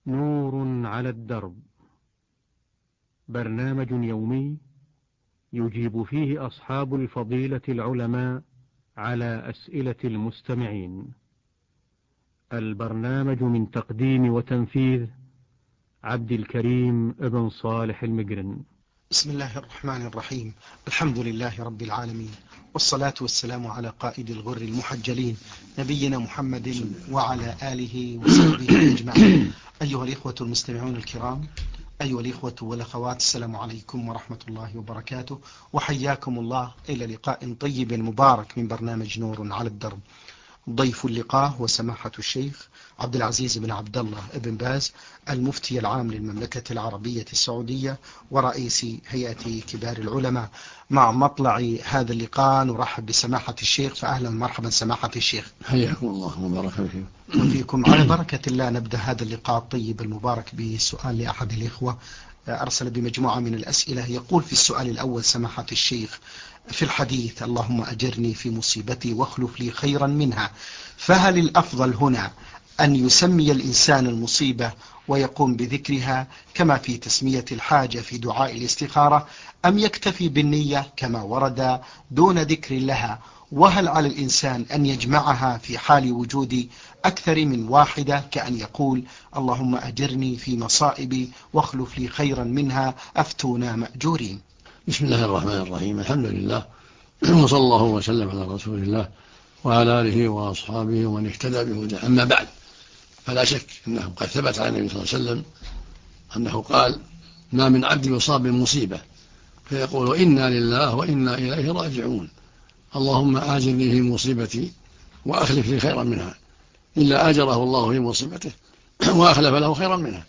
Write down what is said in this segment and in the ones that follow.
نور على الدرب، برنامج يومي يجيب فيه أصحاب الفضيلة العلماء على أسئلة المستمعين. البرنامج من تقديم وتنفيذ عبد الكريم ابن صالح المقرن. بسم الله الرحمن الرحيم. الحمد لله رب العالمين، والصلاة والسلام على قائد الغر المحجلين نبينا محمد وعلى آله وصحبه أجمعين. أيها الإخوة المستمعون الكرام، أيها الإخوة والأخوات، السلام عليكم ورحمة الله وبركاته، وحياكم الله إلى لقاء طيب مبارك من برنامج نور على الدرب. ضيف اللقاء هو سماحة الشيخ عبد العزيز بن عبد الله بن باز، المفتي العام للمملكة العربية السعودية ورئيس هيئة كبار العلماء. مع مطلع هذا اللقاء نرحب بسماحة الشيخ، فأهلا ومرحبا سماحة الشيخ. حياكم الله وبارك وفيكم. على بركة الله نبدأ هذا اللقاء الطيب المبارك بسؤال لأحد الإخوة أرسل بمجموعة من الأسئلة. يقول في السؤال الأول سماحة الشيخ: في الحديث اللهم أجرني في مصيبتي واخلف لي خيرا منها، فهل الأفضل هنا أن يسمي الإنسان المصيبة ويقوم بذكرها كما في تسمية الحاجة في دعاء الاستخارة، أم يكتفي بالنية كما ورد دون ذكر لها؟ وهل على الإنسان أن يجمعها في حال وجود أكثر من واحدة، كأن يقول اللهم أجرني في مصائبي واخلف لي خيرا منها، أفتونا مأجورين؟ بسم الله الرحمن الرحيم. الحمد لله، وصلى الله وسلم على رسول الله وعلى آله وأصحابه ومن اهتدى بهداه. أما بعد، فلا شك أنه قد ثبت عن النبي صلى الله عليه وسلم أنه قال: ما من عبد يصاب بمصيبة فيقول إنا لله وإنا إليه راجعون، اللهم آجرني في مصيبتي وأخلف لي خيرا منها، إلا آجره الله في مصيبته وأخلف له خيرا منها.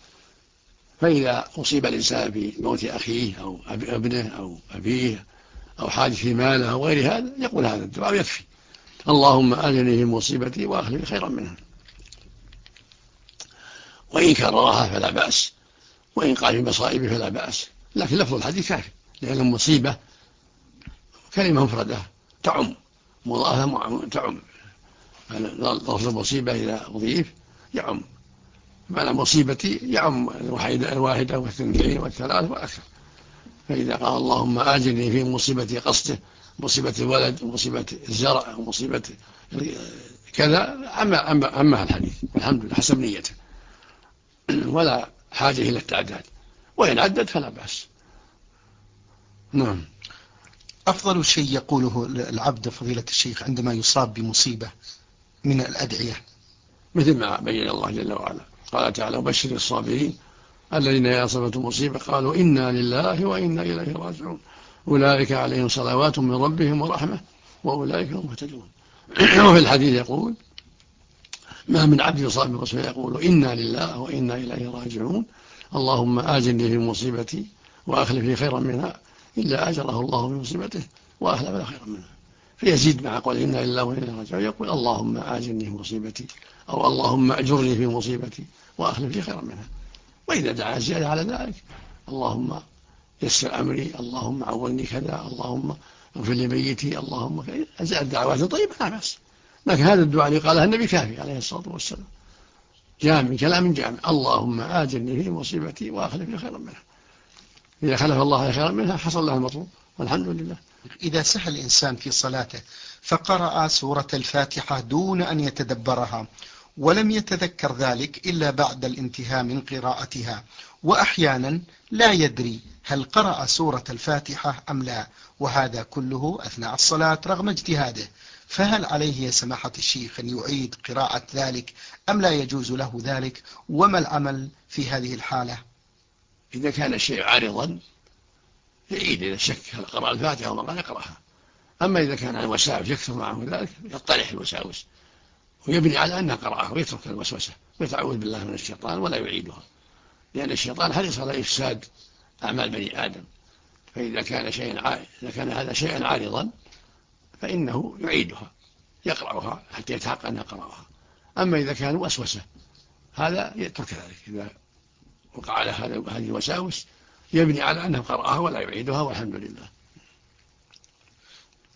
فإذا أصيب الإنسان بموت أخيه أو ابنه أو أبيه أو حادث في ماله أو غير هذا، يقول هذا الدعاء يكفي: اللهم آجرني في مصيبتي وأخلف لي خيرا منها. وإن كررها فلا بأس، وإن قال في مصائبه فلا بأس، لكن لفظ الحديث كافي، لأن المصيبة كلمة مفردة تعم، مضافة تعم. لفظ المصيبة إذا أضيف يعم، معنى مصيبتي يعم الواحدة والثنتين والثلاث والأكثر. فإذا قال اللهم آجرني في مصيبتي، قصده مصيبة الولد ومصيبة الزرع ومصيبة كذا، أما الحديث والحمد لله حسب نيته، ولا حاجة إلى التعداد، وإن عدد فلا بأس. نعم. أفضل شيء يقوله العبد فضيلة الشيخ عندما يصاب بمصيبة من الأدعية مثل ما بين الله جل وعلا، قال تعالى: وبشر الصابرين الذين إذا أصابتهم مصيبة قالوا إنا لله وإنا إليه راجعون، أولئك عليهم صلوات من ربهم ورحمة وأولئك هم مهتدون. وفي الحديث يقول: ما من عبد يصاب بمصيبة يقول إنا لله وإنا إليه راجعون، اللهم آجرني في مصيبتي وأخلف لي خيرا منها، إلا أجره الله في مصيبته وأخلف له خيرا منها. فيزيد مع قول إنا لله وإنا إليه راجعون يقول: اللهم آجرني في مصيبتي، أو اللهم أجرني في مصيبتي وأخلف لي خيرا منها. وإذا دعا زيادة على ذلك: اللهم يسر أمري، اللهم عوني كذا، اللهم اغفر لي ميتي، اللهم زاد دعوات طيبة لا بأس. لكن هذا الدعاء اللي قاله النبي كافي عليه الصلاة والسلام، جامع كلام جامع: اللهم آجرني في مصيبتي وأخلف لي خيرا منها. إذا خلف الله خيرا منها حصل له المطلوب والحمد لله. إذا سهى الإنسان في صلاته فقرأ سورة الفاتحة دون أن يتدبرها، ولم يتذكر ذلك إلا بعد الانتهاء من قراءتها، وأحيانا لا يدري هل قرأ سورة الفاتحة أم لا، وهذا كله أثناء الصلاة رغم اجتهاده، فهل عليه يا سماحة الشيخ أن يعيد قراءة ذلك أم لا يجوز له ذلك؟ وما العمل في هذه الحالة؟ إذا كان الشيء عارضا يعيد إذا شك هل قرأ الفاتحة أو ما يقرأها. أما إذا كان عن وساوس يكثر معه ذلك يطرح الوساوس ويبني على أنها قرأها ويترك الوسوسة ويتعوذ بالله من الشيطان ولا يعيدها، لأن الشيطان حريص على إفساد أعمال بني آدم. فإذا كان هذا شيئا عارضا فإنه يعيدها يقرأها حتى يتحقق أنها قرأها. أما إذا كان وسوسة هذا يترك ذلك، إذا وقع على هذه الوساوس يبني على أنه قرأها ولا يعيدها والحمد لله.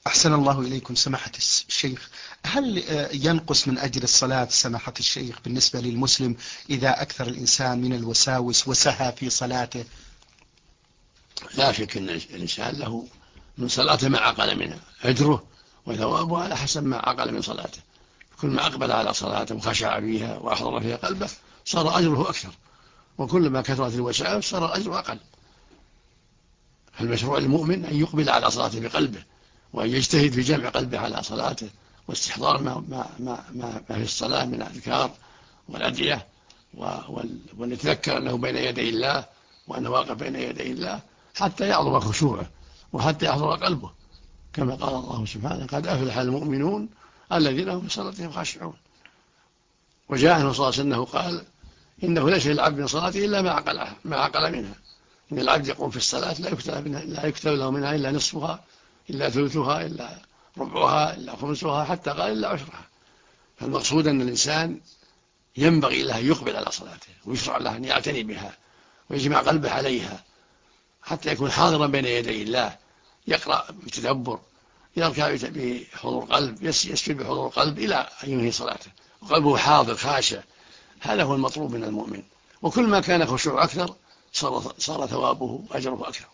أحسن الله إليكم سماحة الشيخ. هل ينقص من أجر الصلاة سماحة الشيخ بالنسبة للمسلم إذا أكثر الإنسان من الوساوس وسهى في صلاته؟ لا شك أن الإنسان له من صلاته ما عقل منها أجره وثوابه على حسب ما عقل من صلاته. كل ما أقبل على صلاته وخشع فيها وأحضر فيها قلبه صار أجره أكثر، وكل ما كثرت الوساوس صار أجره أقل. فالمشروع للمؤمن أن يقبل على صلاته بقلبه، وأن يجتهد في جمع قلبه على صلاته واستحضار ما في الصلاة من الأذكار والأدعية، وأن يتذكر أنه بين يدي الله وأنه واقف بين يدي الله حتى يعظم خشوعه وحتى يحضر قلبه، كما قال الله سبحانه: قد أفلح المؤمنون الذين هم في صلاتهم خاشعون. وجاء عنه صلى الله عليه وسلم أنه قال: إنه ليس للعبد من صلاته إلا ما عقل منها. إن العبد يقوم في الصلاة لا يكتب له منها إلا نصفها إلا ثلثها إلا ربعها إلا خمسها، حتى قال إلا عشرها. فالمقصود أن الإنسان ينبغي له أن يقبل على صلاته، ويشرع له أن يعتني بها ويجمع قلبه عليها حتى يكون حاضرا بين يدي الله، يقرأ بتدبر، يركع بحضور قلب، يسجد بحضور قلب إلى أن ينهي صلاته وقلبه حاضر خاشع. هذا هو المطلوب من المؤمن، وكل ما كان خشوع أكثر صار ثوابه أجره أكثر.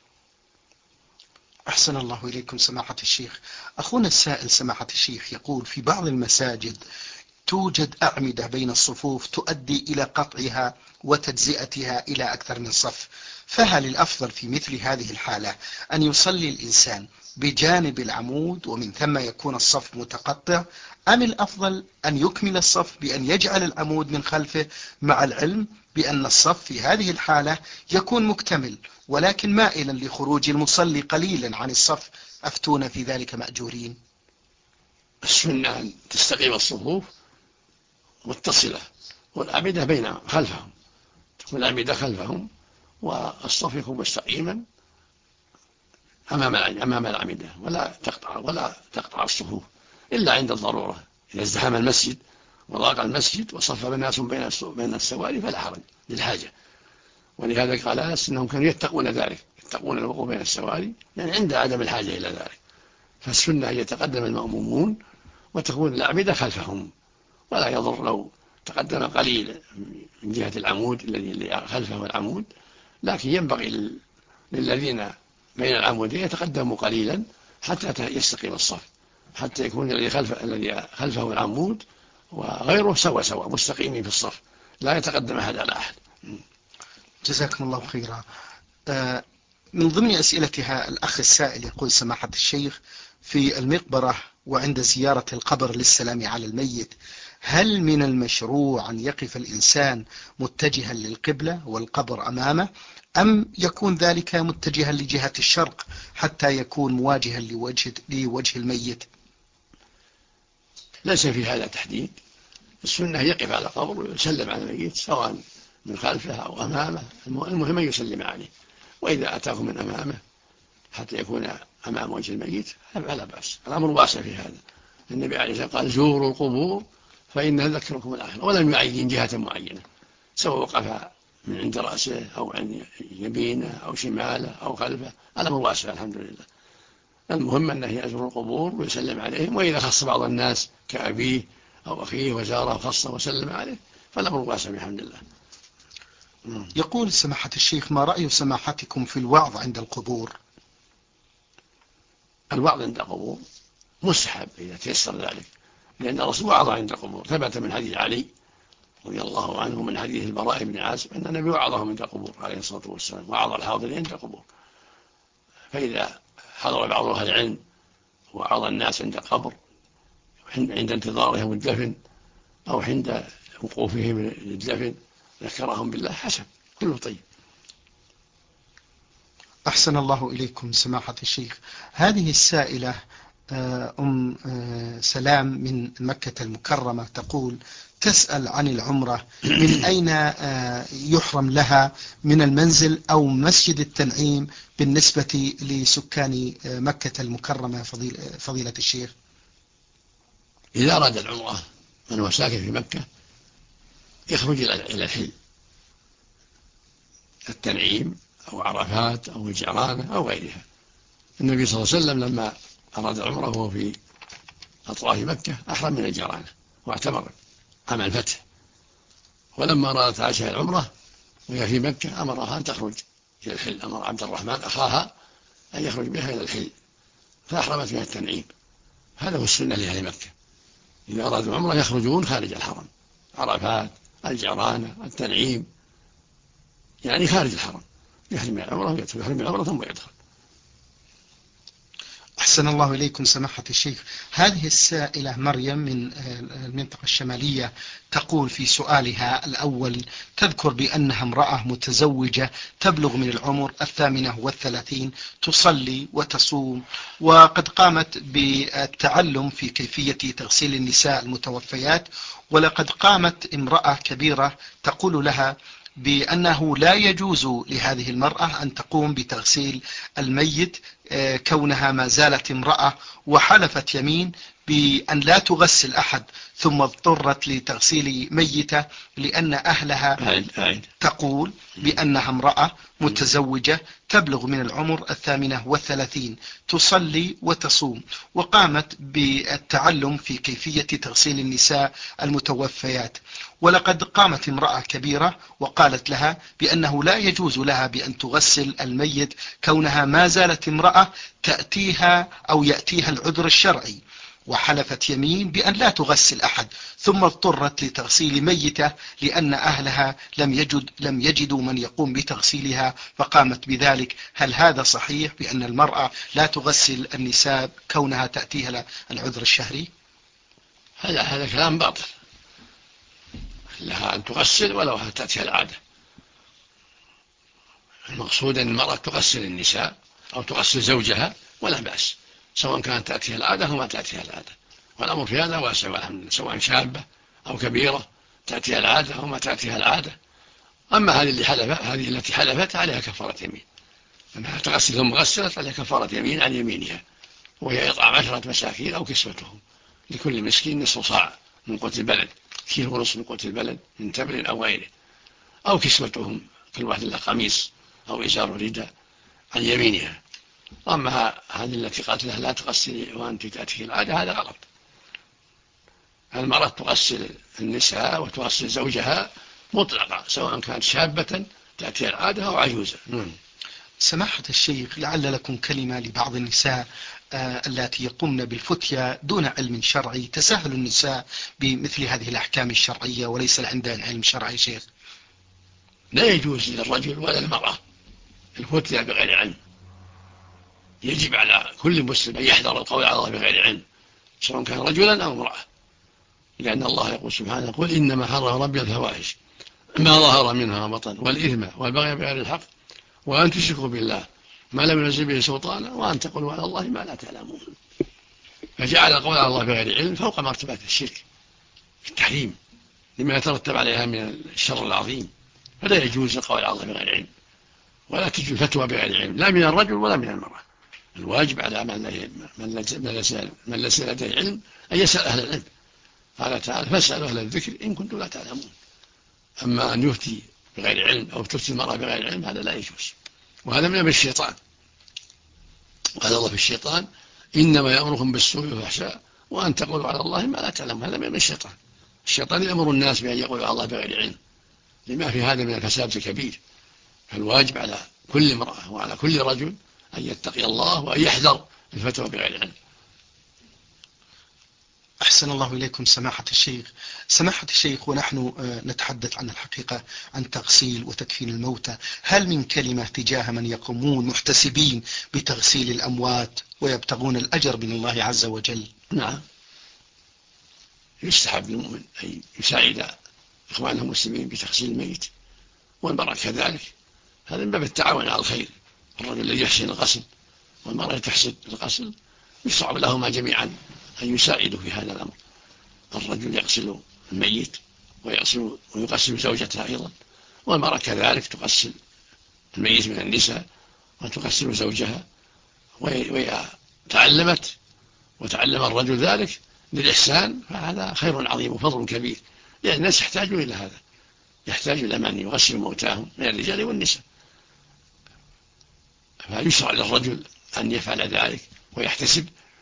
أحسن الله إليكم سماحة الشيخ. أخونا السائل سماحة الشيخ يقول: في بعض المساجد توجد أعمدة بين الصفوف تؤدي إلى قطعها وتجزئتها إلى أكثر من صف، فهل الأفضل في مثل هذه الحالة أن يصلي الإنسان بجانب العمود ومن ثم يكون الصف متقطع، أم الأفضل أن يكمل الصف بأن يجعل العمود من خلفه، مع العلم بأن الصف في هذه الحالة يكون مكتمل ولكن مائلا لخروج المصلي قليلا عن الصف؟ أفتون في ذلك مأجورين. السنة أن تستقيم الصفوف متصلة والأعمدة خلفهم، تكون الأعمدة خلفهم والصف يكون مستقيما أمام الأعمدة، ولا تقطع الصفوف إلا عند الضرورة. إذا ازدحم المسجد وضاق المسجد وصف الناس بين السواري فلا حرج للحاجة. ولهذا قال أنس أنهم كانوا يتقون ذلك، يتقون الوقوف بين السواري يعني عند عدم الحاجة إلى ذلك. فالسنة أن يتقدم المأمومون وتكون الأعمدة خلفهم، ولا يضر لو تقدم قليل من جهة العمود الذي خلفه العمود، لكن ينبغي للذين بين العمودين يتقدموا قليلا حتى يستقيم الصف، حتى يكون الذي خلفه العمود وغيره سوا مستقيمين في الصف، لا يتقدم أحد على أحد. جزاكم الله خيرا. من ضمن أسئلتها الأخ السائل يقول: سماحة الشيخ، في المقبرة وعند زيارة القبر للسلام على الميت، هل من المشروع أن يقف الإنسان متجها للقبلة والقبر أمامه، أم يكون ذلك متجها لجهة الشرق حتى يكون مواجها لوجه الميت؟ ليس في هذا تحديد، السنة يقف على قبر ويسلم على الميت سواء من خلفه أو أمامه، المهم أن يسلم عليه. وإذا أتاه من أمامه حتى يكون أمام وجه الميت فلا بأس، الأمر واسع في هذا. النبي عليه الصلاة والسلام قال: زوروا القبور فإنها تذكركم الآخرة، ولم يعين جهة معينة، سواء وقف من عند رأسه أو عن يمينه أو شماله أو خلفه، الأمر واسع الحمد لله. المهم أنه يزور القبور ويسلم عليهم، وإذا خص بعض الناس كأبيه أو أخيه وزاره خصه وسلم عليه فالأمر واسع بحمد الله. يقول سماحة الشيخ: ما رأي سماحتكم في الوعظ عند القبور؟ الوعظ عند القبور مستحب إذا تيسر ذلك، لأن الرسول وعظ عند القبور، ثبت من حديث علي رضي الله عنه من حديث البراء بن عازب أن النبي وعظهم عند القبور عليه الصلاة والسلام، وعظ الحاضرين عند القبور. فإذا حضر بعض أهل العلم وعظ الناس عند القبر عند انتظارهم الدفن أو عند وقوفهم للدفن ذكرهم بالله حسن، كله طيب. أحسن الله إليكم سماحة الشيخ. هذه السائلة أم سلام من مكة المكرمة تقول: تسأل عن العمرة، من أين يحرم لها، من المنزل أو مسجد التنعيم بالنسبة لسكان مكة المكرمة فضيلة الشيخ؟ إذا أراد العمرة من هو ساكن في مكة يخرج إلى الحل، التنعيم أو عرفات أو الجعرانة أو غيرها. النبي صلى الله عليه وسلم لما أراد العمرة وهو في أطراف مكة أحرم من الجيرانة واعتمر عام الفتح، ولما أرادت عائشة العمرة وهي في مكة أمرها أن تخرج إلى الحل، أمر عبد الرحمن أخاها أن يخرج بها إلى الحل فأحرمت بها التنعيم. هذا هو السنة لأهل مكة، إذا أرادوا العمرة يخرجون خارج الحرم، عرفات، الجيرانة، التنعيم، يعني خارج الحرم، يحرم العمرة ويدخل، يحرم العمرة ثم يدخل. أحسن الله إليكم سماحة الشيخ. هذه السائلة مريم من المنطقة الشمالية تقول في سؤالها الأول، تذكر بأنها امرأة متزوجة تبلغ من العمر 38، تصلي وتصوم، وقد قامت بالتعلم في كيفية تغسيل النساء المتوفيات، ولقد قامت امرأة كبيرة تقول لها بأنه لا يجوز لهذه المرأة أن تقوم بتغسيل الميت كونها ما زالت امرأة، وحلفت يمين بأن لا تغسل أحد، ثم اضطرت لتغسيل ميتة لأن أهلها تقول بأنها امرأة متزوجة تبلغ من العمر 38، تصلي وتصوم، وقامت بالتعلم في كيفية تغسيل النساء المتوفيات، ولقد قامت امرأة كبيرة وقالت لها بأنه لا يجوز لها بأن تغسل الميت كونها ما زالت امرأة تأتيها أو يأتيها العذر الشرعي، وحلفت يمين بأن لا تغسل أحد، ثم اضطرت لتغسيل ميتة لأن أهلها لم يجدوا من يقوم بتغسيلها فقامت بذلك. هل هذا صحيح بأن المرأة لا تغسل النساء كونها تأتيها العذر الشهري؟ هذا كلام باطل، لها أن تغسل ولو تأتيها العادة. المقصود أن المرأة تغسل النساء أو تغسل زوجها ولا بأس، سواء كانت تأتيها العادة أو ما تأتيها العادة، والأمر في هذا واسع والحمد لله، سواء شابة أو كبيرة تأتيها العادة أو ما تأتيها العادة. أما هذه التي حلفت عليها كفارة يمين، أنها تغسل ثم غسلت عليها كفارة يمين عن يمينها، وهي إطعام 10 مساكين أو كسوتهم، لكل مسكين نصف صاع من قوت البلد، كيلو ونصف من قوت البلد من تمر أو غيره، أو كسوتهم كل واحد له قميص أو إزار ورداء عن يمينها. أما هذه التي قالت لها لا تغسلي وأنت تأتي العادة، هذا غلط. المرأة تغسل النساء وتغسل زوجها مطلقة، سواء كانت شابة تأتي العادة أو عجوزة. سماحة الشيخ، لعل لكم كلمة لبعض النساء التي يقومن بالفتية دون علم شرعي، تساهل النساء بمثل هذه الأحكام الشرعية وليس عندهن علم شرعي. شيخ، لا يجوز للرجل ولا المرأة الفتية بغير علم، يجب على كل مسلم أن يحذر القول على الله بغير علم، سواء كان رجلا أو امرأة، لأن الله يقول سبحانه: قل إنما حرم ربي الفواحش ما ظهر منها وبطن والإثم والبغي بغير الحق وأن تشركوا بالله ما لم ينزل به سلطانا وأن تقولوا على الله ما لا تعلمون. فجعل القول على الله بغير علم فوق مرتبة الشرك في التحريم لما يترتب عليها من الشر العظيم، فلا يجوز القول على الله بغير علم، ولا تجوز الفتوى بغير علم، لا من الرجل ولا من المرأة. الواجب على من ليس لديه علم أن يسأل أهل العلم. قال تعالى: فاسألوا أهل الذكر إن كنتم لا تعلمون. أما أن يفتي بغير علم أو تفتي المرأة بغير علم هذا لا يجوز، وهذا من الشيطان. قال الله في الشيطان: إنما يأمركم بالسوء والفحشاء وأن تقولوا على الله ما لا تعلمون. هذا من الشيطان. الشيطان يأمر الناس بأن يقولوا على الله بغير علم، لما في هذا من الفساد الكبير. فالواجب على كل امرأة وعلى كل رجل أن يتقي الله وأن يحذر الفتوى بغير علم. أحسن الله إليكم سماحة الشيخ. سماحة الشيخ، ونحن نتحدث عن الحقيقة عن تغسيل وتكفين الموتى، هل من كلمة تجاه من يقومون محتسبين بتغسيل الأموات ويبتغون الأجر من الله عز وجل؟ نعم، يستحب للمؤمن أن يساعد إخوانه المسلمين بتغسيل الميت، والمرأة كذلك، هذا من باب التعاون على الخير. الرجل الذي يحسن الغسل والمرأة تحسن الغسل يصعب لهما جميعا أن يساعدوا في هذا الأمر. الرجل يغسل الميت ويغسل زوجته أيضا، والمرأة كذلك تغسل الميت من النساء وتغسل زوجها، وإذا تعلمت وتعلم الرجل ذلك للإحسان فهذا خير عظيم وفضل كبير، لأن الناس يحتاجون إلى هذا، يحتاج إلى من يغسل موتاهم من الرجال والنساء. فيشرع للرجل أن يفعل ذلك ويحتسب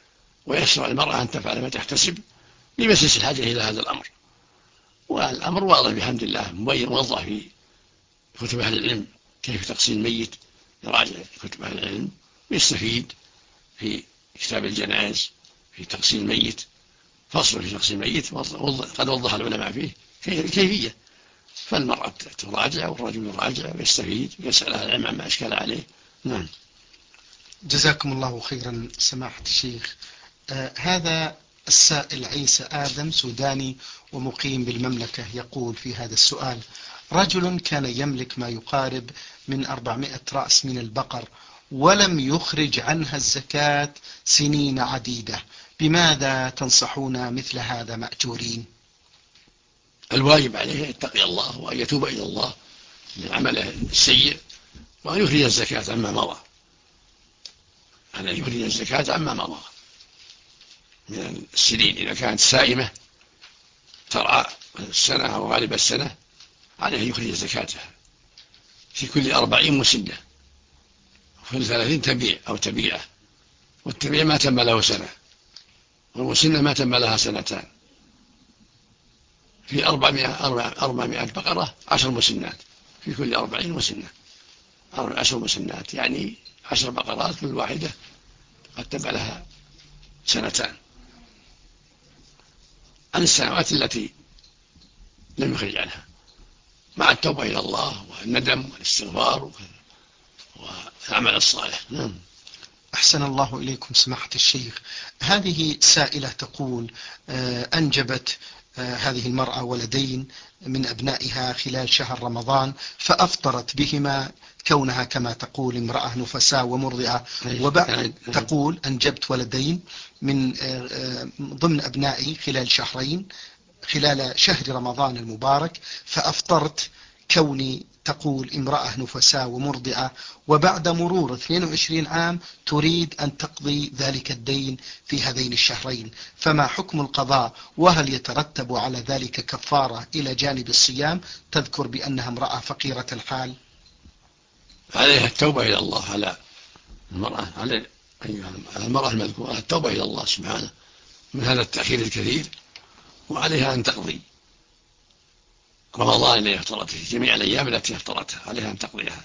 ويسر المرأة أن تفعل ما تحتسب لمسيس الحاجة إلى هذا الأمر. والأمر واضح بحمد الله، مبين موضح في كتب أهل العلم كيف تغسل الميت، يراجع كتب أهل العلم ويستفيد في كتاب الجنائز في تغسيل الميت، فصل في تغسيل الميت قد وضح العلماء فيه الكيفية، فالمرأة تراجع والرجل يراجع ويستفيد ويسأل أهل العلم عما أشكال عليه. نعم. جزاكم الله خيرا سماحة الشيخ. هذا السائل عيسى آدم سوداني ومقيم بالمملكة يقول في هذا السؤال: رجل كان يملك ما يقارب من 400 رأس من البقر ولم يخرج عنها الزكاة سنين عديدة، بماذا تنصحون مثل هذا مأجورين؟ الواجب عليه أن يتقي الله وأن يتوب إلى الله من عمله السيء، وأن يخرج الزكاة عما مضى، أن يخرج الزكاة عما مضى من السنين. إذا كانت سائمة ترعى السنة أو غالب السنة عليه يخرج زكاتها في كل 40 مسنة، وفي 30 تبيع أو تبيعة، والتبيع ما تم له سنة، والمسنة ما تم لها سنتان. في 400 بقرة 10 مسنات، في كل 40 مسنة 10 مسنات، يعني 10 بقرات كل واحدة قد تم لها سنتان عن السنوات التي لم يخرج عنها، مع التوبة إلى الله والندم والاستغفار والعمل الصالح. نعم. أحسن الله إليكم سماحة الشيخ. هذه سائلة تقول: أنجبت هذه المرأة ولدين من أبنائها خلال شهر رمضان، فأفطرت بهما كونها كما تقول امرأة نفساء ومرضعة، وبعد تقول أنجبت ولدين من ضمن أبنائي خلال شهر رمضان المبارك، فأفطرت كوني تقول امرأة نفساء ومرضعة، وبعد مرور 22 عام تريد أن تقضي ذلك الدين في هذين الشهرين، فما حكم القضاء؟ وهل يترتب على ذلك كفارة إلى جانب الصيام؟ تذكر بأنها امرأة فقيرة الحال. عليها التوبة إلى الله، على المرأة المذكورة التوبة إلى الله سبحانه من هذا التأخير الكثير، وعليها أن تقضي رمضان الذي افترته، جميع الأيام التي افترتها عليها أن تقضيها.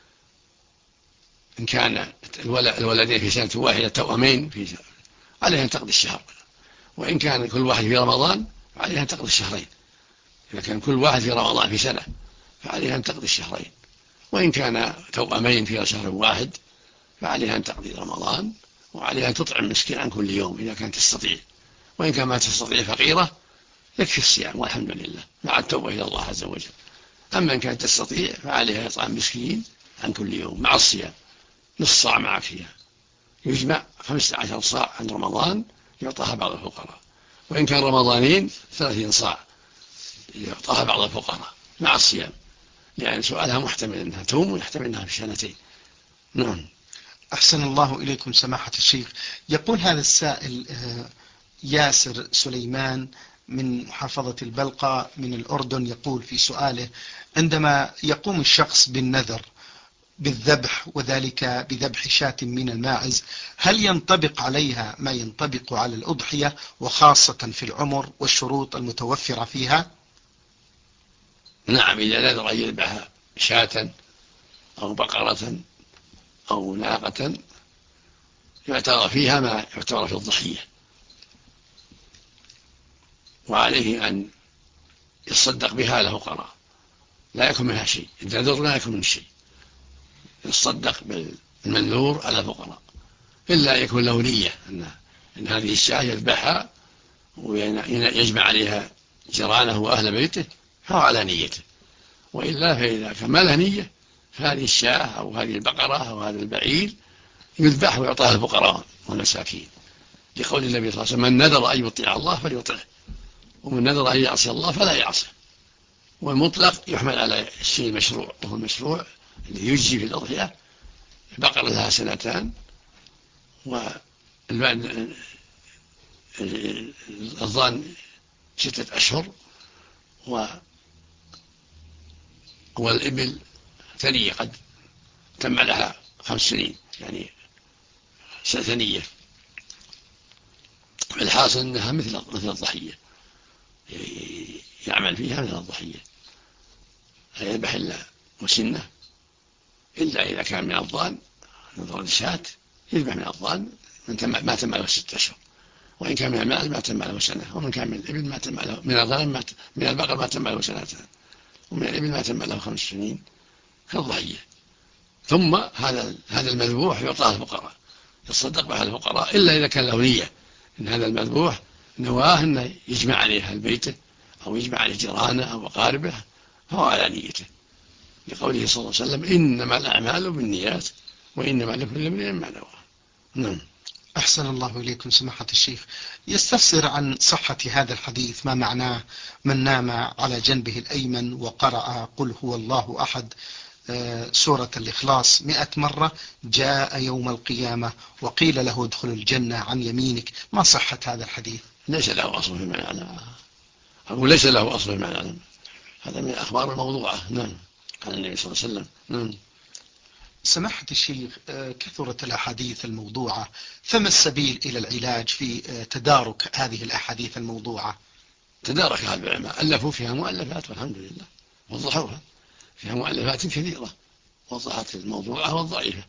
إن كان الولدين في سنة واحدة توأمين عليها أن تقضي الشهر، وإن كان كل واحد في رمضان فعليها أن تقضي الشهرين. إذا كان كل واحد في رمضان في سنة فعليها أن تقضي الشهرين، وإن كان توأمين في شهر واحد فعليها أن تقضي رمضان، وعليها أن تطعم مسكين عن كل يوم إذا كانت تستطيع، وإن كان ما تستطيع فقيرة يكفي الصيام والحمد لله مع التوبة إلى الله عز وجل. أما إن كانت تستطيع فعليها إطعام مسكين عن كل يوم مع الصيام، نصف صاع معك فيها، يجمع 15 صاع عن رمضان يعطاها بعض الفقراء، وإن كان رمضانين 30 صاع يعطاها بعض الفقراء مع الصيام، يعني سؤالها محتمل أنها توم ويحتمل أنها في سنتين. نعم. أحسن الله إليكم سماحة الشيخ. يقول هذا السائل ياسر سليمان من محافظة البلقاء من الأردن، يقول في سؤاله: عندما يقوم الشخص بالنذر بالذبح، وذلك بذبح شاة من الماعز، هل ينطبق عليها ما ينطبق على الأضحية، وخاصة في العمر والشروط المتوفرة فيها؟ نعم، إذا نذر أن يذبح شاة أو بقرة أو ناقة يعتبر فيها ما يعتبر في الضحية، وعليه أن يتصدق بها على الفقراء، لا يكون منها شيء، إذا نذر لا يكون من شيء، يتصدق بالمنذور على الفقراء، إلا يكون له نية أن هذه الشاة يذبحها ويجمع عليها جيرانه وأهل بيته، فهو على نيته، وإلا فإذا كان ما له نية فهذه الشاة أو هذه البقرة أو هذا البعير يذبح ويعطاها الفقراء والمساكين، لقول النبي صلى الله عليه وسلم: من نذر أن يطيع الله فليطعه، ومن نذر أن يعصي الله فلا يعصي. والمطلق يحمل على الشيء المشروع، وهو المشروع الذي يجزي في الأضحية: البقرة لها سنتان، والضان 6 أشهر، والإبل ثنية قد تم لها 5 سنين، يعني ثنية. الحاصل أنها مثل الضحية، يعمل فيها مثل الضحية، لا يذبح إلا مسنة، إلا إذا كان من الضان نظر الشاة يذبح من الضان ما تم له 6 أشهر، وإن كان من الماء ما تم له سنة، ومن كان من الإبل ما تم له، من الغنم من البقر ما تم له 2 سنين، ومن الإبل ما تم له 5 سنين كالضحية. ثم هذا المذبوح يعطى الفقراء، يتصدق به الفقراء، إلا إذا كان له نية إن هذا المذبوح نواه أنه يجمع عليه أهل بيته أو يجمع عليه جيرانه أو أقاربه، فهو على نيته، لقوله صلى الله عليه وسلم: إنما الأعمال بالنيات وإنما لكل امرئ ما نوى. نعم. أحسن الله إليكم سماحة الشيخ. يستفسر عن صحة هذا الحديث، ما معناه: من نام على جنبه الأيمن وقرأ قل هو الله أحد سورة الإخلاص 100 مرة جاء يوم القيامة وقيل له ادخل الجنة عن يمينك. ما صحة هذا الحديث؟ ليس له أصل في المعنى، أقول ليس له أصل في المعنى، هذا من الأخبار الموضوعة. نعم، قال النبي صلى الله عليه وسلم. نعم. سماحة الشيخ، كثرت الأحاديث الموضوعة، فما السبيل إلى العلاج في تدارك هذه الأحاديث الموضوعة؟ تداركها العلماء، ألفوا فيها مؤلفات والحمد لله، وضحوها، فيها مؤلفات كثيرة وضحت الموضوعة والضعيفة،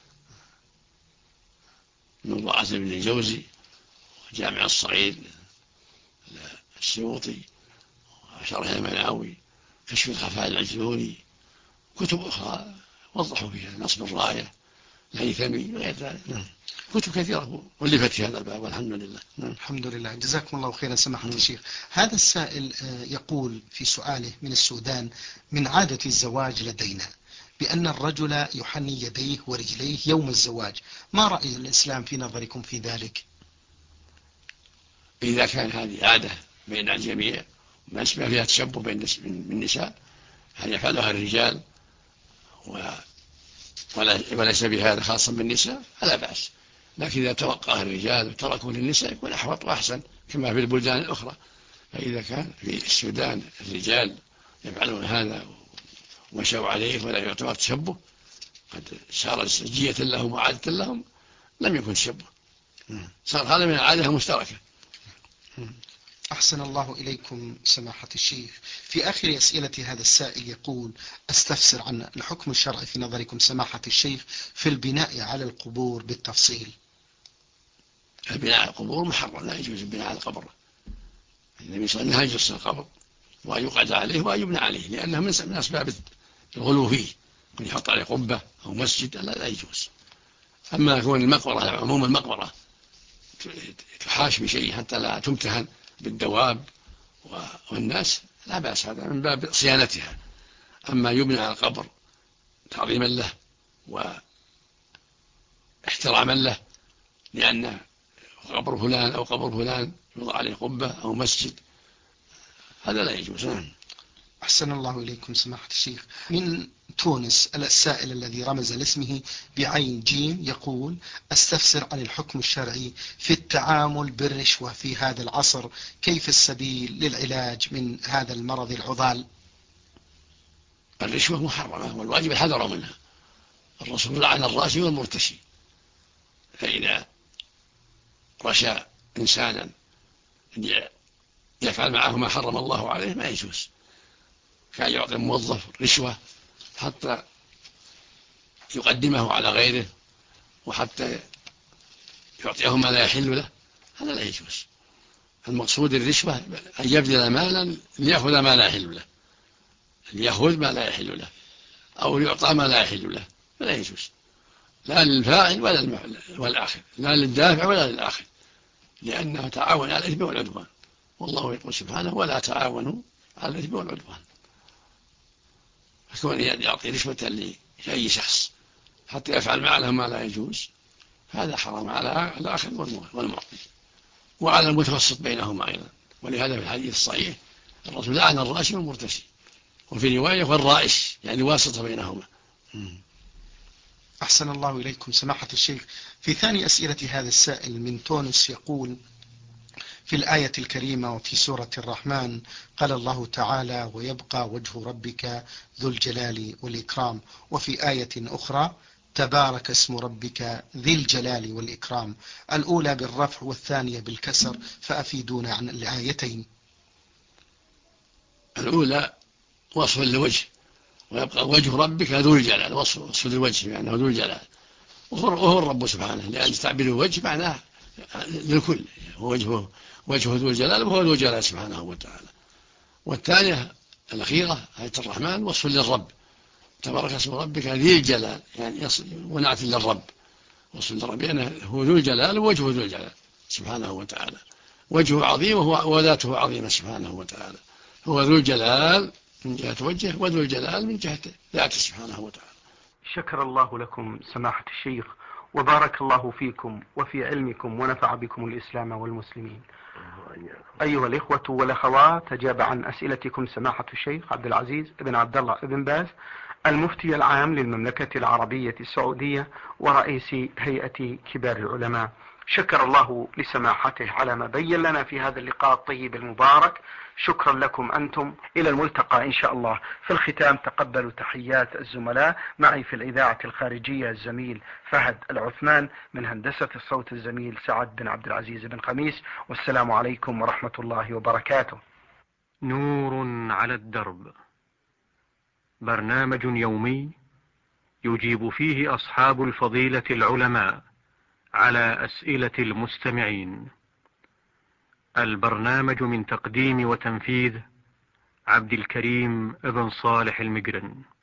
موضوعات ابن الجوزي وجامع الصغير السيوطي وشرح المناوي، كشف الخفاء العجلوني، كتب أخرى وضحوا فيها، نصب الراية الهيثمي وغير ذلك. كتب كثيرة ولفت في هذا الباب والحمد لله. الحمد لله، جزاكم الله خيرا سماحة الشيخ. هذا السائل يقول في سؤاله من السودان: من عادة الزواج لدينا بأن الرجل يحني يديه ورجليه يوم الزواج، ما رأي الإسلام في نظركم في ذلك؟ إذا كان هذه عادة بين الجميع ما فيها تشبه بين النساء، هل يفعلها الرجال وليس بهذا خاصا بالنساء فلا بأس، لكن إذا توقع الرجال وتركوا للنساء يكون أحوط وأحسن كما في البلدان الأخرى. فإذا كان في السودان الرجال يفعلون هذا ومشوا عليه ولا يعتبر تشبه، قد صار سجية لهم وعادة لهم، لم يكن تشبه، صار هذا من العادة المشتركة. أحسن الله إليكم سماحة الشيخ. في آخر أسئلة هذا السائل يقول: أستفسر عن الحكم الشرعي في نظركم سماحة الشيخ في البناء على القبور بالتفصيل. البناء على القبور محرم، لا يجوز البناء على القبر. النبي صلى الله عليه وسلم يجوز القبر وأن يقعد عليه وأن يبنى عليه، لأنه من أسباب الغلو فيه، أن يحط عليه قبة أو مسجد لا يجوز. أما يكون المقبرة، عموم المقبرة تحاش بشيء حتى لا تمتهن بالدواب والناس، لا بأس، هذا من باب صيانتها. أما يبنى على القبر تعظيما له واحتراما له، لأن قبر فلان أو قبر فلان يوضع عليه قبة أو مسجد، هذا لا يجوز. أحسن الله إليكم سماحة الشيخ. من تونس السائل الذي رمز لاسمه بعين جيم يقول: أستفسر عن الحكم الشرعي في التعامل بالرشوة في هذا العصر، كيف السبيل للعلاج من هذا المرض العضال؟ الرشوة محرمة والواجب الحذر منها، الرسول لعن الراشي والمرتشي، فإذا رشى إنسانا يفعل معه ما حرم الله عليه ما يجوز، كان يعطي موظف رشوة حتى يقدمه على غيره وحتى يعطيه ما لا يحل له، هذا لا يجوز. المقصود الرشوة أن يبذل مالا ليأخذ ما لا يحل له، ليأخذ ما لا يحل له أو يعطى ما لا يحل له، فلا يجوز، لا للفاعل ولا والآخر، لا للدافع ولا للآخر، لأنه تعاون على الإثم والعدوان، والله يقول سبحانه: ولا تعاونوا على الإثم والعدوان. فكون يعطي رشوة لأي شخص حتى يفعل معه ما لا يجوز، هذا حرام على الآخر والمعطي وعلى المتوسط بينهما أيضا. ولهذا في الحديث الصحيح الرسول لعن الراشي والمرتشي، وفي رواية والرائش، يعني واسطة بينهما. أحسن الله إليكم سماحة الشيخ. في ثاني أسئلة هذا السائل من تونس يقول: في الآية الكريمة وفي سورة الرحمن قال الله تعالى: ويبقى وجه ربك ذو الجلال والإكرام، وفي آية أخرى تبارك اسم ربك ذي الجلال والإكرام، الأولى بالرفع والثانية بالكسر، فأفيدونا عن الآيتين. الأولى وصف للوجه، ويبقى وجه ربك ذو الجلال، وصف للوجه يعني ذو الجلال، وهو الرب سبحانه، لأن تعبير الوجه معناه للكل، وجهه ذو الجلال وهو ذو الجلال سبحانه وتعالى. والثانية الأخيرة آية الرحمن وصف للرب، تبارك اسم ربك ذي الجلال، يعني ونعت للرب، وصف للرب أنه هو ذو الجلال ووجهه ذو الجلال سبحانه وتعالى، وجهه عظيم وذاته عظيمة سبحانه وتعالى، هو ذو الجلال من جهة وجهه وذو الجلال من جهة ذاته سبحانه وتعالى. شكر الله لكم سماحة الشيخ، وبارك الله فيكم وفي علمكم، ونفع بكم الإسلام والمسلمين. أيها الإخوة والأخوات، أجاب عن أسئلتكم سماحة الشيخ عبد العزيز بن عبد الله بن باز، المفتي العام للمملكة العربية السعودية ورئيس هيئة كبار العلماء. شكر الله لسماحته على ما بين لنا في هذا اللقاء الطيب المبارك. شكرا لكم أنتم، إلى الملتقى إن شاء الله. في الختام تقبلوا تحيات الزملاء، معي في الإذاعة الخارجية الزميل فهد العثمان، من هندسة الصوت الزميل سعد بن عبد العزيز بن خميس، والسلام عليكم ورحمة الله وبركاته. نور على الدرب، برنامج يومي يجيب فيه أصحاب الفضيلة العلماء على أسئلة المستمعين. البرنامج من تقديم وتنفيذ عبد الكريم ابن صالح المقرن.